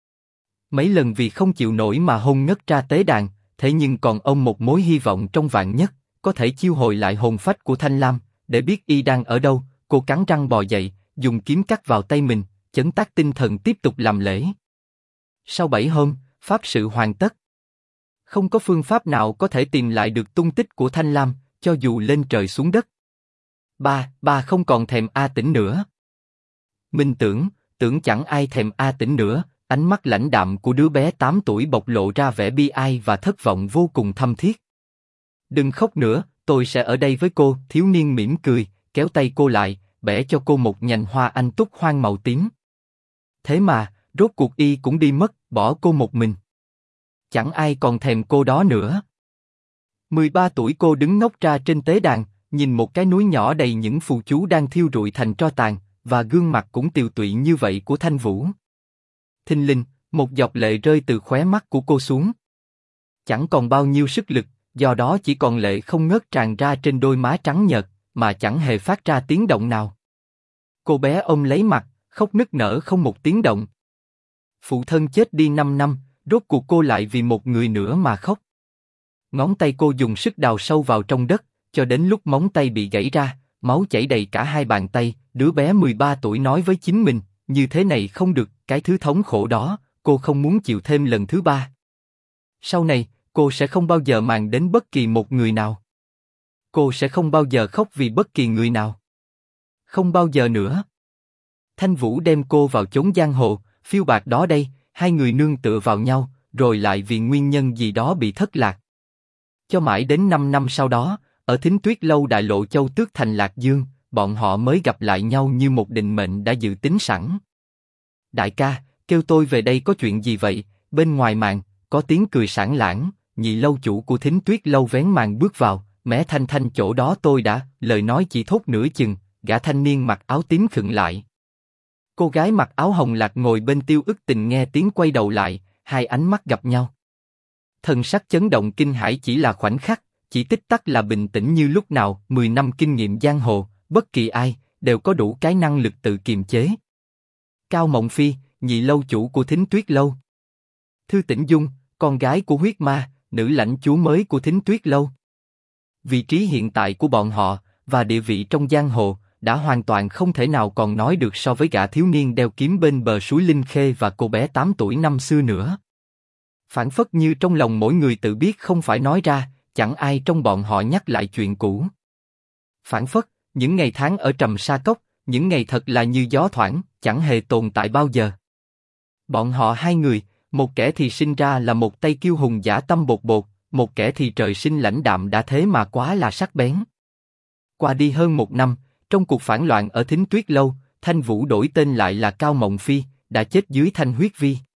Speaker 1: Mấy lần vì không chịu nổi mà hôn ngất ra tế đàn, thế nhưng còn ôm một mối hy vọng trong vạn nhất, có thể chiêu hồi lại hồn phách của Thanh Lam, để biết y đang ở đâu. Cô cắn răng bò dậy, dùng kiếm cắt vào tay mình, chấn tác tinh thần tiếp tục làm lễ. Sau 7 hôm, pháp sự hoàn tất. Không có phương pháp nào có thể tìm lại được tung tích của Thanh Lam, cho dù lên trời xuống đất. Ba không còn thèm A Tĩnh nữa. Minh tưởng chẳng ai thèm A Tĩnh nữa. Ánh mắt lãnh đạm của đứa bé 8 tuổi bộc lộ ra vẻ bi ai và thất vọng vô cùng thâm thiết. Đừng khóc nữa, tôi sẽ ở đây với cô. Thiếu niên mỉm cười, kéo tay cô lại, bẻ cho cô một nhành hoa anh túc hoang màu tím. Thế mà, rốt cuộc y cũng đi mất, bỏ cô một mình. Chẳng ai còn thèm cô đó nữa. 13 tuổi cô đứng ngốc ra trên tế đàn, nhìn một cái núi nhỏ đầy những phù chú đang thiêu rụi thành tro tàn, và gương mặt cũng tiều tụy như vậy của Thanh Vũ. Thình lình, một giọt lệ rơi từ khóe mắt của cô xuống. Chẳng còn bao nhiêu sức lực, do đó chỉ còn lệ không ngớt tràn ra trên đôi má trắng nhợt, mà chẳng hề phát ra tiếng động nào. Cô bé ôm lấy mặt, khóc nức nở không một tiếng động. Phụ thân chết đi 5 năm, rốt cuộc cô lại vì một người nữa mà khóc. Ngón tay cô dùng sức đào sâu vào trong đất, cho đến lúc móng tay bị gãy ra, máu chảy đầy cả hai bàn tay. Đứa bé 13 tuổi nói với chính mình, như thế này không được, cái thứ thống khổ đó, cô không muốn chịu thêm lần thứ 3. Sau này, cô sẽ không bao giờ màng đến bất kỳ một người nào. Cô sẽ không bao giờ khóc vì bất kỳ người nào. Không bao giờ nữa. Thanh Vũ đem cô vào chốn giang hồ, phiêu bạt đó đây, hai người nương tựa vào nhau, rồi lại vì nguyên nhân gì đó bị thất lạc. Cho mãi đến 5 năm sau đó, ở Thính Tuyết Lâu đại lộ Châu Tước thành Lạc Dương, bọn họ mới gặp lại nhau như một định mệnh đã dự tính sẵn. Đại ca, kêu tôi về đây có chuyện gì vậy? Bên ngoài màn, có tiếng cười sảng lảng, nhị lâu chủ của Thính Tuyết Lâu vén màn bước vào, mẹ Thanh Thanh chỗ đó tôi đã, lời nói chỉ thốt nửa chừng, gã thanh niên mặc áo tím khựng lại. Cô gái mặc áo hồng lạc ngồi bên Tiêu Ức Tình nghe tiếng quay đầu lại, hai ánh mắt gặp nhau. Thần sắc chấn động kinh hãi chỉ là khoảnh khắc, chỉ tích tắc là bình tĩnh như lúc nào. 10 năm kinh nghiệm giang hồ, bất kỳ ai đều có đủ cái năng lực tự kiềm chế. Cao Mộng Phi, nhị lâu chủ của Thính Tuyết Lâu. Thư Tĩnh Dung, con gái của huyết ma, nữ lãnh chúa mới của Thính Tuyết Lâu. Vị trí hiện tại của bọn họ và địa vị trong giang hồ đã hoàn toàn không thể nào còn nói được so với gã thiếu niên đeo kiếm bên bờ suối Linh Khê và cô bé 8 tuổi năm xưa nữa. Phản phất như trong lòng mỗi người tự biết không phải nói ra, chẳng ai trong bọn họ nhắc lại chuyện cũ. Phản phất, những ngày tháng ở Trầm Sa Cốc, những ngày thật là như gió thoảng, chẳng hề tồn tại bao giờ. Bọn họ hai người, Một kẻ thì sinh ra là một tay kiêu hùng dã tâm bột bột, một kẻ thì trời sinh lãnh đạm đã thế mà quá là sắc bén. Qua đi hơn 1 năm, trong cuộc phản loạn ở Thính Tuyết Lâu, Thanh Vũ đổi tên lại là Cao Mộng Phi, đã chết dưới thanh huyết vi.